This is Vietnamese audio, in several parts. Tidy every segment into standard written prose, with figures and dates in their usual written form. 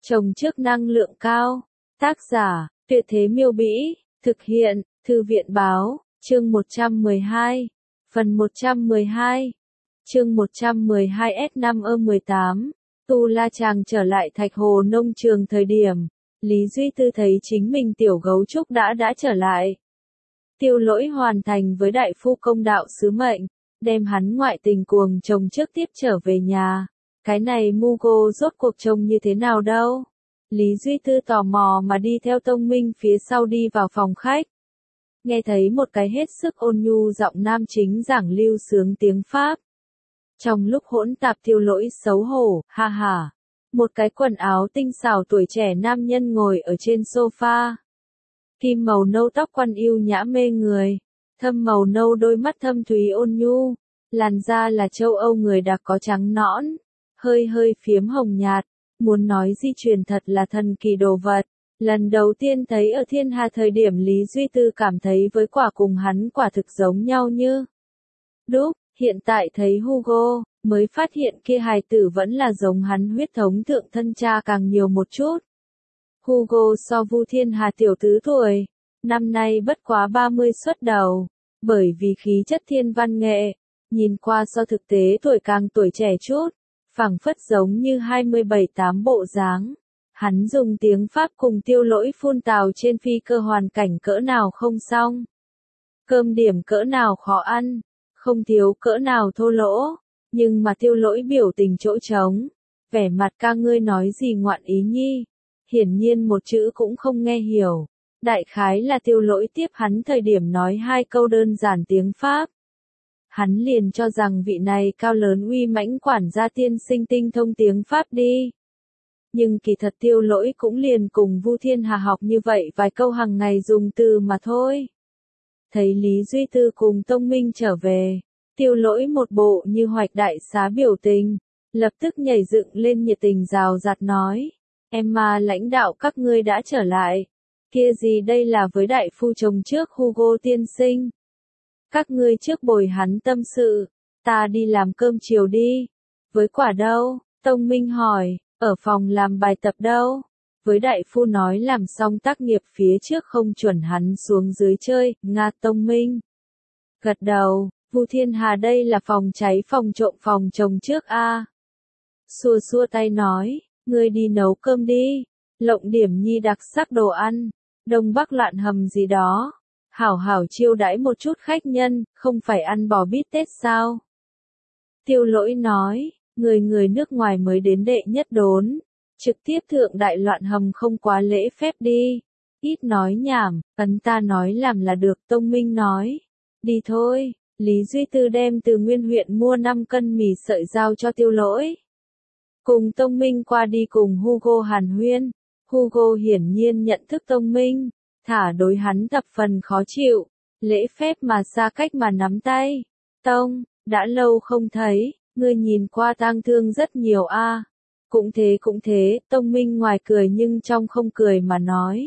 Trồng trước năng lượng cao. Tác giả, Tuyệt Thế Miêu Bĩ, thực hiện, Thư viện Báo, chương 112, phần 112, chương 112S5E18, Tu La Chàng trở lại Thạch Hồ nông trường thời điểm, Lý Duy Tư thấy chính mình tiểu gấu trúc đã trở lại. Tiêu Lỗi hoàn thành với đại phu công đạo sứ mệnh, đem hắn ngoại tình cuồng chồng trước tiếp trở về nhà. Cái này Mugo rốt cuộc trông như thế nào đâu? Lý Duy Tư tò mò mà đi theo Tông Minh phía sau đi vào phòng khách. Nghe thấy một cái hết sức ôn nhu giọng nam chính giảng lưu sướng tiếng Pháp. Trong lúc hỗn tạp Tiêu Lỗi xấu hổ, ha ha. Một cái quần áo tinh xảo tuổi trẻ nam nhân ngồi ở trên sofa. Kim màu nâu tóc quăn yêu nhã mê người. Thâm màu nâu đôi mắt thâm thúy ôn nhu. Làn da là châu Âu người đặc có trắng nõn. Hơi phiếm hồng nhạt. Muốn nói di truyền thật là thần kỳ đồ vật. Lần đầu tiên thấy ở thiên hà thời điểm Lý Duy Tư cảm thấy với quả cùng hắn quả thực giống nhau như đúc. Hiện tại thấy Hugo, mới phát hiện kia hài tử vẫn là giống hắn huyết thống thượng thân cha càng nhiều một chút. Hugo so Vu Thiên Hà tiểu tứ tuổi, năm nay bất quá 30 xuất đầu, bởi vì khí chất thiên văn nghệ, nhìn qua so thực tế tuổi càng tuổi trẻ chút, phảng phất giống như 27-8 bộ dáng. Hắn dùng tiếng Pháp cùng Tiêu Lỗi phun tào trên phi cơ hoàn cảnh cỡ nào không xong. Cơm điểm cỡ nào khó ăn, không thiếu cỡ nào thô lỗ, nhưng mà Tiêu Lỗi biểu tình chỗ trống, vẻ mặt ca ngươi nói gì ngoạn ý nhi, hiển nhiên một chữ cũng không nghe hiểu. Đại khái là Tiêu Lỗi tiếp hắn thời điểm nói hai câu đơn giản tiếng Pháp. Hắn liền cho rằng vị này cao lớn uy mãnh quản gia tiên sinh tinh thông tiếng Pháp đi. Nhưng kỳ thật Tiêu Lỗi cũng liền cùng Vu Thiên Hà học như vậy vài câu hàng ngày dùng từ mà thôi. Thấy Lý Duy Tư cùng Tông Minh trở về, Tiêu Lỗi một bộ như hoạch đại xá biểu tình, lập tức nhảy dựng lên nhiệt tình rào rạt nói, em mà lãnh đạo các ngươi đã trở lại, kia gì đây là với đại phu chồng trước Hugo tiên sinh. Các ngươi trước bồi hắn tâm sự, ta đi làm cơm chiều đi. Với quả đâu? Tông Minh hỏi, ở phòng làm bài tập đâu? Với đại phu nói làm xong tác nghiệp phía trước không chuẩn hắn xuống dưới chơi, Nga. Tông Minh gật đầu, Vu Thiên Hà đây là phòng cháy phòng trộm phòng chồng trước a. Xua xua tay nói, ngươi đi nấu cơm đi, lộng điểm nhi đặc sắc đồ ăn, Đông Bắc loạn hầm gì đó, hảo hảo chiêu đãi một chút khách nhân, không phải ăn bò bít tết sao? Tiêu Lỗi nói, người nước ngoài mới đến đệ nhất đốn. Trực tiếp thượng đại loạn hầm không quá lễ phép đi. Ít nói nhảm, ấn ta nói làm là được. Tông Minh nói. Đi thôi. Lý Duy Tư đem từ Nguyên huyện mua 5 cân mì sợi giao cho Tiêu Lỗi. Cùng Tông Minh qua đi cùng Hugo hàn huyên. Hugo hiển nhiên nhận thức Tông Minh. Thả đối hắn thập phần khó chịu. Lễ phép mà xa cách mà nắm tay. Tông, đã lâu không thấy. Ngươi nhìn qua tang thương rất nhiều a. Cũng thế, Tông Minh ngoài cười nhưng trong không cười mà nói.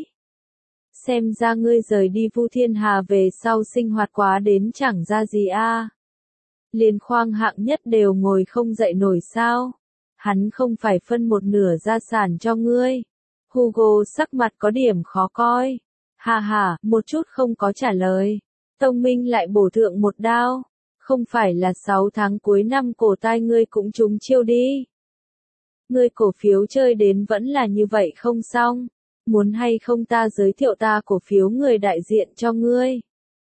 Xem ra ngươi rời đi Vu Thiên Hà về sau sinh hoạt quá đến chẳng ra gì a. Liền khoang hạng nhất đều ngồi không dậy nổi sao. Hắn không phải phân một nửa gia sản cho ngươi. Hugo sắc mặt có điểm khó coi. Hà hà, một chút không có trả lời. Tông Minh lại bổ thượng một đao. Không phải là 6 tháng cuối năm cổ tai ngươi cũng trúng chiêu đi. Ngươi cổ phiếu chơi đến vẫn là như vậy không xong. Muốn hay không ta giới thiệu ta cổ phiếu người đại diện cho ngươi.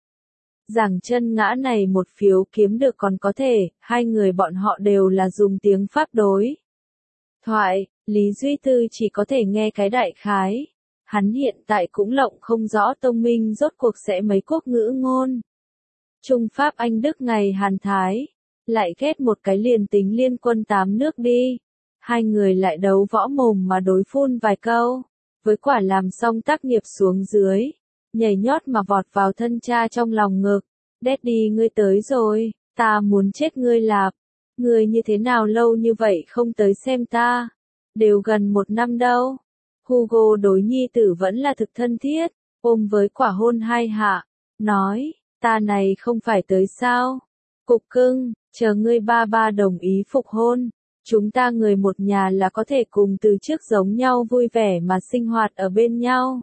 Giảng chân ngã này một phiếu kiếm được còn có thể, hai người bọn họ đều là dùng tiếng Pháp đối thoại, Lý Duy Tư chỉ có thể nghe cái đại khái. Hắn hiện tại cũng lộng không rõ Tông Minh rốt cuộc sẽ mấy quốc ngữ ngôn. Trung Pháp Anh Đức ngày Hàn Thái, lại ghét một cái liền tính liên quân 8 nước đi. Hai người lại đấu võ mồm mà đối phun vài câu, với quả làm xong tác nghiệp xuống dưới, nhảy nhót mà vọt vào thân cha trong lòng ngực. Daddy ngươi tới rồi, ta muốn chết ngươi lạp, ngươi như thế nào lâu như vậy không tới xem ta, đều gần 1 năm đâu. Hugo đối nhi tử vẫn là thực thân thiết, ôm với quả hôn 2 hạ, nói, ta này không phải tới sao, cục cưng, chờ ngươi ba ba đồng ý phục hôn. Chúng ta người một nhà là có thể cùng từ trước giống nhau vui vẻ mà sinh hoạt ở bên nhau.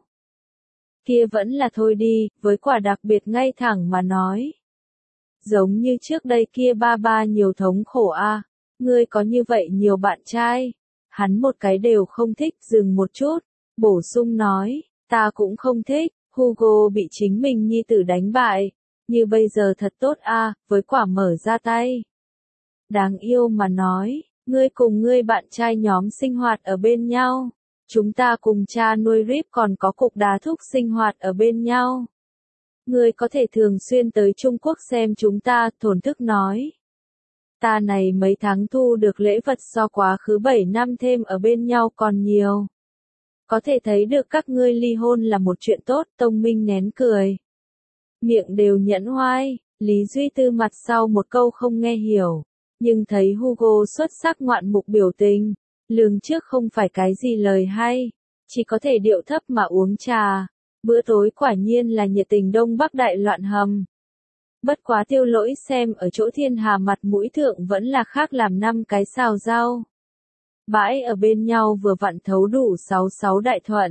Kia vẫn là thôi đi, với quả đặc biệt ngay thẳng mà nói. Giống như trước đây kia ba nhiều thống khổ a, ngươi có như vậy nhiều bạn trai. Hắn một cái đều không thích, dừng một chút, bổ sung nói, ta cũng không thích. Hugo bị chính mình nhi tử đánh bại, như bây giờ thật tốt a, với quả mở ra tay. Đáng yêu mà nói, ngươi cùng ngươi bạn trai nhóm sinh hoạt ở bên nhau. Chúng ta cùng cha nuôi Rip còn có cục đá thúc sinh hoạt ở bên nhau. Ngươi có thể thường xuyên tới Trung Quốc xem chúng ta, thổn thức nói. Ta này mấy tháng thu được lễ vật so quá khứ 7 năm thêm ở bên nhau còn nhiều. Có thể thấy được các ngươi ly hôn là một chuyện tốt, Tông Minh nén cười. Miệng đều nhẫn hoai, Lý Duy Tư mặt sau một câu không nghe hiểu. Nhưng thấy Hugo xuất sắc ngoạn mục biểu tình, lường trước không phải cái gì lời hay, chỉ có thể điệu thấp mà uống trà. Bữa tối quả nhiên là nhiệt tình Đông Bắc đại loạn hầm. Bất quá Tiêu Lỗi xem ở chỗ Thiên Hà mặt mũi thượng vẫn là khác làm 5 cái xào rau. Bãi ở bên nhau vừa vặn thấu đủ 66 đại thuận.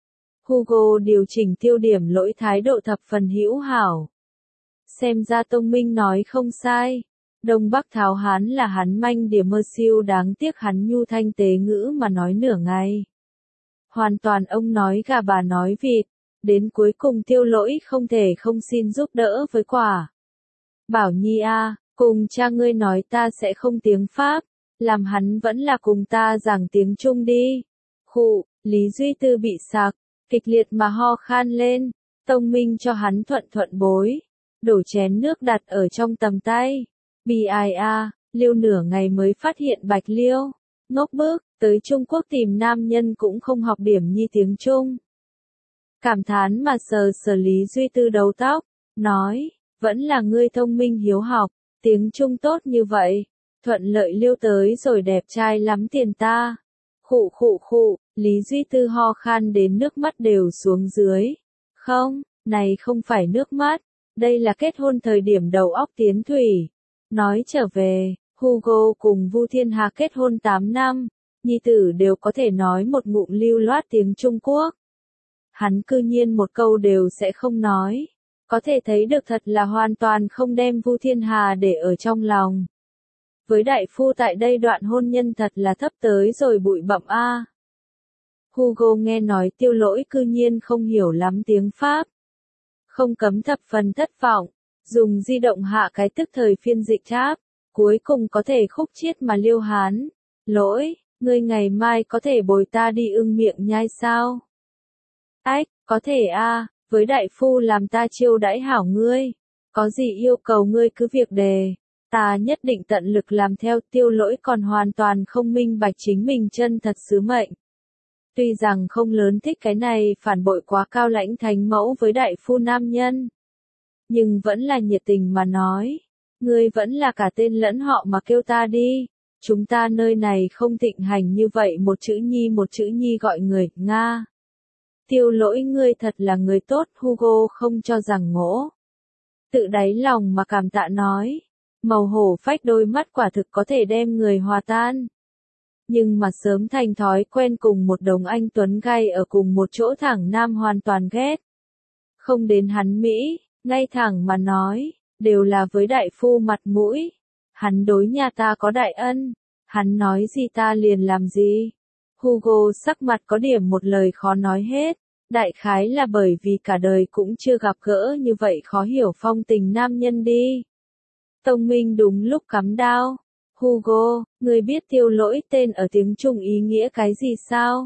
Hugo điều chỉnh tiêu điểm Lỗi thái độ thập phần hữu hảo. Xem ra Tông Minh nói không sai. Đông Bắc tháo hán là hắn manh đỉa mơ siêu, đáng tiếc hắn nhu thanh tế ngữ mà nói nửa ngày. Hoàn toàn ông nói gà bà nói vịt, đến cuối cùng Tiêu Lỗi không thể không xin giúp đỡ với quả. Bảo Nhi a, cùng cha ngươi nói ta sẽ không tiếng Pháp, làm hắn vẫn là cùng ta giảng tiếng Trung đi. Khụ, Lý Duy Tư bị sặc, kịch liệt mà ho khan lên, Tông Minh cho hắn thuận bối, đổ chén nước đặt ở trong tầm tay. Bi ai a, Liêu nửa ngày mới phát hiện Bạch Liêu, ngốc bức, tới Trung Quốc tìm nam nhân cũng không học điểm nhi tiếng Trung. Cảm thán mà sờ Lý Duy Tư đầu tóc, nói, vẫn là ngươi thông minh hiếu học, tiếng Trung tốt như vậy, thuận lợi Liêu tới rồi đẹp trai lắm tiền ta. Khụ, Lý Duy Tư ho khan đến nước mắt đều xuống dưới. Không, này không phải nước mắt, đây là kết hôn thời điểm đầu óc tiến thủy. Nói trở về, Hugo cùng Vu Thiên Hà kết hôn 8 năm, nhi tử đều có thể nói một ngụm lưu loát tiếng Trung Quốc. Hắn cư nhiên một câu đều sẽ không nói, có thể thấy được thật là hoàn toàn không đem Vu Thiên Hà để ở trong lòng. Với đại phu tại đây đoạn hôn nhân thật là thấp tới rồi bụi bặm a. Hugo nghe nói Tiêu Lỗi cư nhiên không hiểu lắm tiếng Pháp. Không cấm thập phần thất vọng. Dùng di động hạ cái tức thời phiên dịch tab, cuối cùng có thể khúc chiết mà Liêu hán. Lỗi, ngươi ngày mai có thể bồi ta đi ưng miệng nhai sao? Ách, có thể a, với đại phu làm ta chiêu đãi hảo ngươi. Có gì yêu cầu ngươi cứ việc đề, ta nhất định tận lực làm theo. Tiêu Lỗi còn hoàn toàn không minh bạch chính mình chân thật sứ mệnh. Tuy rằng không lớn thích cái này phản bội quá cao lãnh thánh mẫu với đại phu nam nhân. Nhưng vẫn là nhiệt tình mà nói, ngươi vẫn là cả tên lẫn họ mà kêu ta đi, chúng ta nơi này không thịnh hành như vậy một chữ nhi gọi người, Nga. Tiêu Lỗi ngươi thật là người tốt, Hugo không cho rằng ngỗ. Tự đáy lòng mà cảm tạ nói, màu hổ phách đôi mắt quả thực có thể đem người hòa tan. Nhưng mà sớm thành thói quen cùng một đống anh tuấn gay ở cùng một chỗ thẳng nam hoàn toàn ghét. Không đến hắn Mỹ. Ngay thẳng mà nói, đều là với đại phu mặt mũi. Hắn đối nhà ta có đại ân, hắn nói gì ta liền làm gì. Hugo sắc mặt có điểm một lời khó nói hết, đại khái là bởi vì cả đời cũng chưa gặp gỡ như vậy khó hiểu phong tình nam nhân đi. Tông Minh đúng lúc cắm đao. Hugo, ngươi biết Tiêu Lỗi tên ở tiếng Trung ý nghĩa cái gì sao?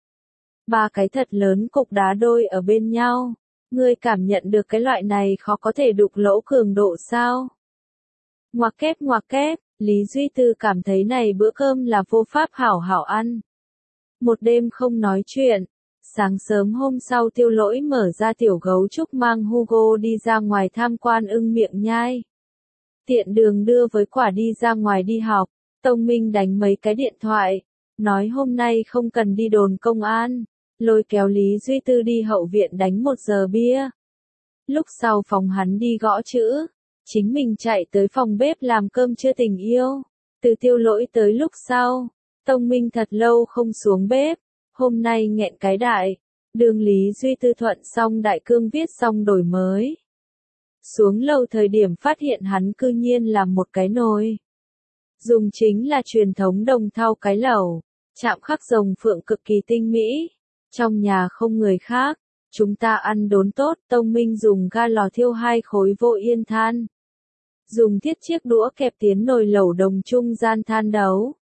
3 cái thật lớn cục đá đôi ở bên nhau. Ngươi cảm nhận được cái loại này khó có thể đục lỗ cường độ sao? Ngoặc kép, Lý Duy Tư cảm thấy này bữa cơm là vô pháp hảo hảo ăn. Một đêm không nói chuyện, sáng sớm hôm sau Tiêu Lỗi mở ra tiểu gấu trúc mang Hugo đi ra ngoài tham quan ưng miệng nhai. Tiện đường đưa với quả đi ra ngoài đi học, Tông Minh đánh mấy cái điện thoại, nói hôm nay không cần đi đồn công an. Lôi kéo Lý Duy Tư đi hậu viện đánh 1 giờ bia. Lúc sau phòng hắn đi gõ chữ, chính mình chạy tới phòng bếp làm cơm trưa tình yêu. Từ Tiêu Lỗi tới lúc sau, Tông Minh thật lâu không xuống bếp, hôm nay nghẹn cái đại, đường Lý Duy Tư thuận xong đại cương viết xong đổi mới. Xuống lầu thời điểm phát hiện hắn cư nhiên làm một cái nồi. Dùng chính là truyền thống đồng thau cái lẩu, chạm khắc rồng phượng cực kỳ tinh mỹ. Trong nhà không người khác, chúng ta ăn đốn tốt, Tông Minh dùng ga lò thiêu 2 khối vô yên than. Dùng thiết chiếc đũa kẹp tiến nồi lẩu đồng trung gian than đấu.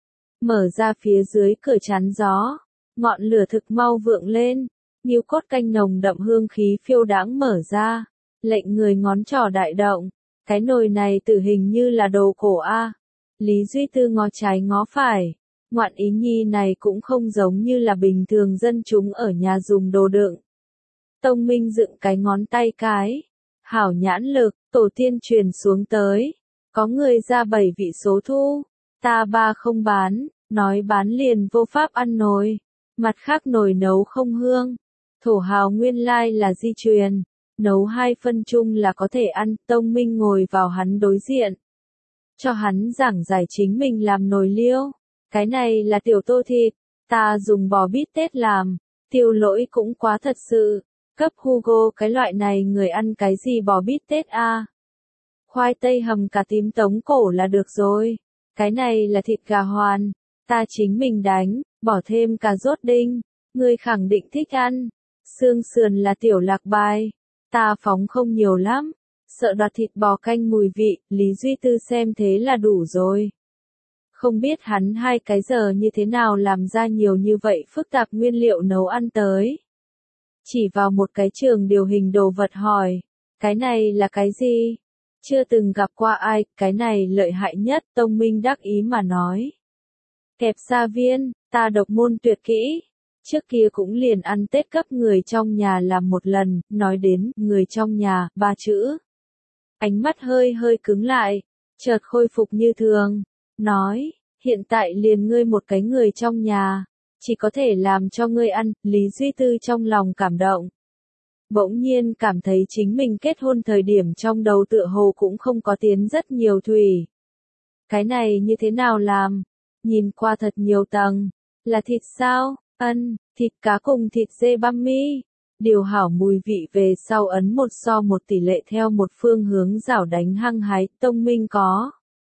Mở ra phía dưới cửa chắn gió, ngọn lửa thực mau vượng lên, ngưu cốt canh nồng đậm hương khí phiêu đãng mở ra, lệnh người ngón trỏ đại động. Cái nồi này tự hình như là đồ cổ a. Lý Duy Tư ngó trái ngó phải, ngoạn ý nhi này cũng không giống như là bình thường dân chúng ở nhà dùng đồ đựng. Tông Minh dựng cái ngón tay cái, hảo nhãn lực, tổ tiên truyền xuống tới, có người ra 7 vị số thu, ta 3 không bán, nói bán liền vô pháp ăn nồi, mặt khác nồi nấu không hương, thổ hào nguyên lai là di truyền, nấu 2 phân chung là có thể ăn. Tông Minh ngồi vào hắn đối diện, cho hắn giảng giải chính mình làm nồi liêu, cái này là tiểu tô thịt, ta dùng bò bít tết làm. Tiêu Lỗi cũng quá thật sự, cấp Hugo cái loại này người ăn cái gì bò bít tết a? Khoai tây hầm cà tím tống cổ là được rồi, cái này là thịt gà hoàn, ta chính mình đánh, bỏ thêm cà rốt đinh, ngươi khẳng định thích ăn. Xương sườn là tiểu lạc bài, ta phóng không nhiều lắm, sợ đoạt thịt bò canh mùi vị. Lý Duy Tư xem thế là đủ rồi. Không biết hắn 2 cái giờ như thế nào làm ra nhiều như vậy phức tạp nguyên liệu nấu ăn tới. Chỉ vào một cái trường điều hình đồ vật hỏi, cái này là cái gì? Chưa từng gặp qua ai, cái này lợi hại nhất. Tông Minh đắc ý mà nói. Kẹp sa viên, ta độc môn tuyệt kỹ. Trước kia cũng liền ăn Tết cấp người trong nhà làm một lần, nói đến người trong nhà, 3 chữ. Ánh mắt hơi hơi cứng lại, chợt khôi phục như thường, nói, hiện tại liền ngươi một cái người trong nhà, chỉ có thể làm cho ngươi ăn. Lý Duy Tư trong lòng cảm động. Bỗng nhiên cảm thấy chính mình kết hôn thời điểm trong đầu tựa hồ cũng không có tiến rất nhiều thủy. Cái này như thế nào làm? Nhìn qua thật nhiều tầng. Là thịt sao? Ân, thịt cá cùng thịt dê băm mi. Điều hảo mùi vị về sau ấn 1:1 tỷ lệ theo một phương hướng rảo đánh hăng hái. Tông Minh có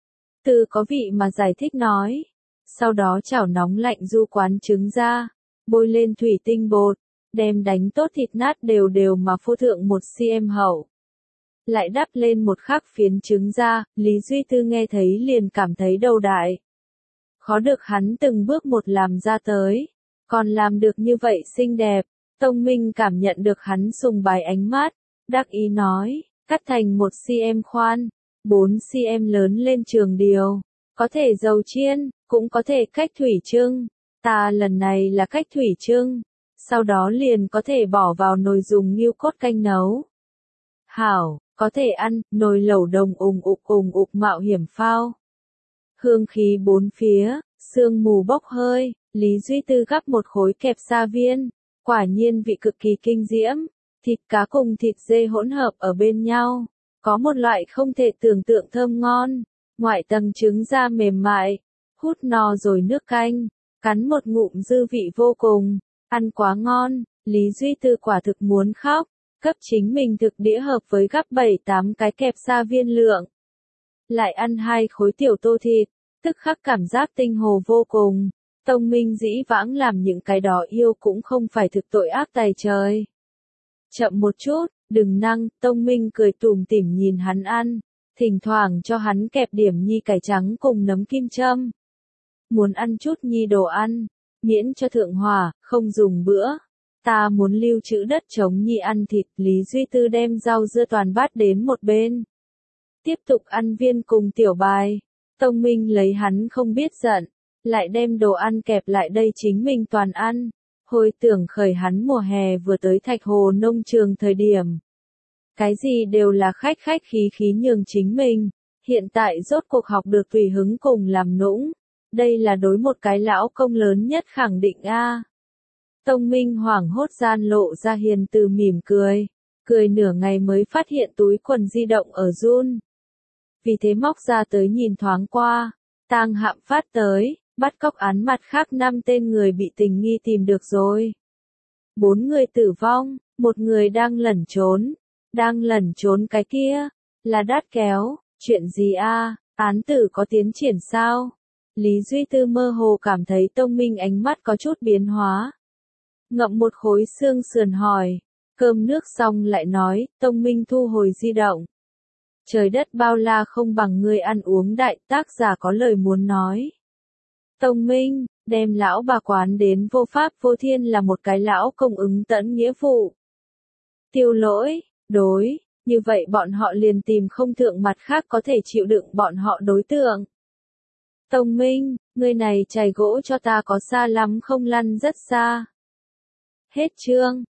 từ có vị mà giải thích nói. Sau đó chảo nóng lạnh du quán trứng ra, bôi lên thủy tinh bột, đem đánh tốt thịt nát đều đều mà phô thượng 1 cm hậu. Lại đắp lên một khắc phiến trứng ra. Lý Duy Tư nghe thấy liền cảm thấy đầu đại. Khó được hắn từng bước một làm ra tới, còn làm được như vậy xinh đẹp. Tông Minh cảm nhận được hắn sùng bái ánh mắt, đắc ý nói, cắt thành 1 cm khoan, 4 cm lớn lên trường điều, có thể dầu chiên, cũng có thể cách thủy trưng. Ta lần này là cách thủy trưng, sau đó liền có thể bỏ vào nồi dùng ngưu cốt canh nấu. Hảo, có thể ăn. Nồi lẩu đồng ùng ục mạo hiểm phao. Hương khí bốn phía, sương mù bốc hơi. Lý Duy Tư gắp một khối kẹp sa viên, quả nhiên vị cực kỳ kinh diễm. Thịt cá cùng thịt dê hỗn hợp ở bên nhau, có một loại không thể tưởng tượng thơm ngon. Ngoại tầng trứng da mềm mại, hút no rồi nước canh, cắn một ngụm dư vị vô cùng, ăn quá ngon. Lý Duy Tư quả thực muốn khóc, cấp chính mình thực đĩa hợp với gắp 7-8 cái kẹp sa viên lượng. Lại ăn 2 khối tiểu tô thịt, tức khắc cảm giác tinh hồ vô cùng. Tông Minh dĩ vãng làm những cái đó yêu cũng không phải thực tội ác tày trời. Chậm một chút, đừng năng. Tông Minh cười tủm tỉm nhìn hắn ăn, thỉnh thoảng cho hắn kẹp điểm nhi cải trắng cùng nấm kim châm. Muốn ăn chút nhi đồ ăn, miễn cho thượng hỏa, không dùng bữa. Ta muốn lưu trữ đất trống nhi ăn thịt. Lý Duy Tư đem rau dưa toàn bát đến một bên, tiếp tục ăn viên cùng tiểu bài. Tông Minh lấy hắn không biết giận, lại đem đồ ăn kẹp lại đây chính mình toàn ăn. Hồi tưởng khởi hắn mùa hè vừa tới Thạch Hồ nông trường thời điểm, cái gì đều là khách khí khí nhường chính mình, hiện tại rốt cuộc học được tùy hứng cùng làm nũng. Đây là đối một cái lão công lớn nhất khẳng định a. Tông Minh hoảng hốt gian lộ ra hiền từ mỉm cười, cười nửa ngày mới phát hiện túi quần di động ở run. Vì thế móc ra tới nhìn thoáng qua, tang hạm phát tới, bắt cóc án mặt khác 5 tên người bị tình nghi tìm được rồi. 4 người tử vong, 1 người đang lẩn trốn. Đang lẩn trốn cái kia, là Đát Kéo, chuyện gì a? Án tử có tiến triển sao? Lý Duy Tư mơ hồ cảm thấy Tông Minh ánh mắt có chút biến hóa. Ngậm một khối xương sườn hỏi, cơm nước xong lại nói, Tông Minh thu hồi di động. Trời đất bao la không bằng người ăn uống đại, tác giả có lời muốn nói. Tông Minh, đem lão bà quán đến vô pháp vô thiên là một cái lão công ứng tận nghĩa vụ. Tiêu Lỗi, đối, như vậy bọn họ liền tìm không thượng mặt khác có thể chịu đựng bọn họ đối tượng. Tông Minh, người này chày gỗ cho ta có xa lắm không, lăn rất xa. Hết chương.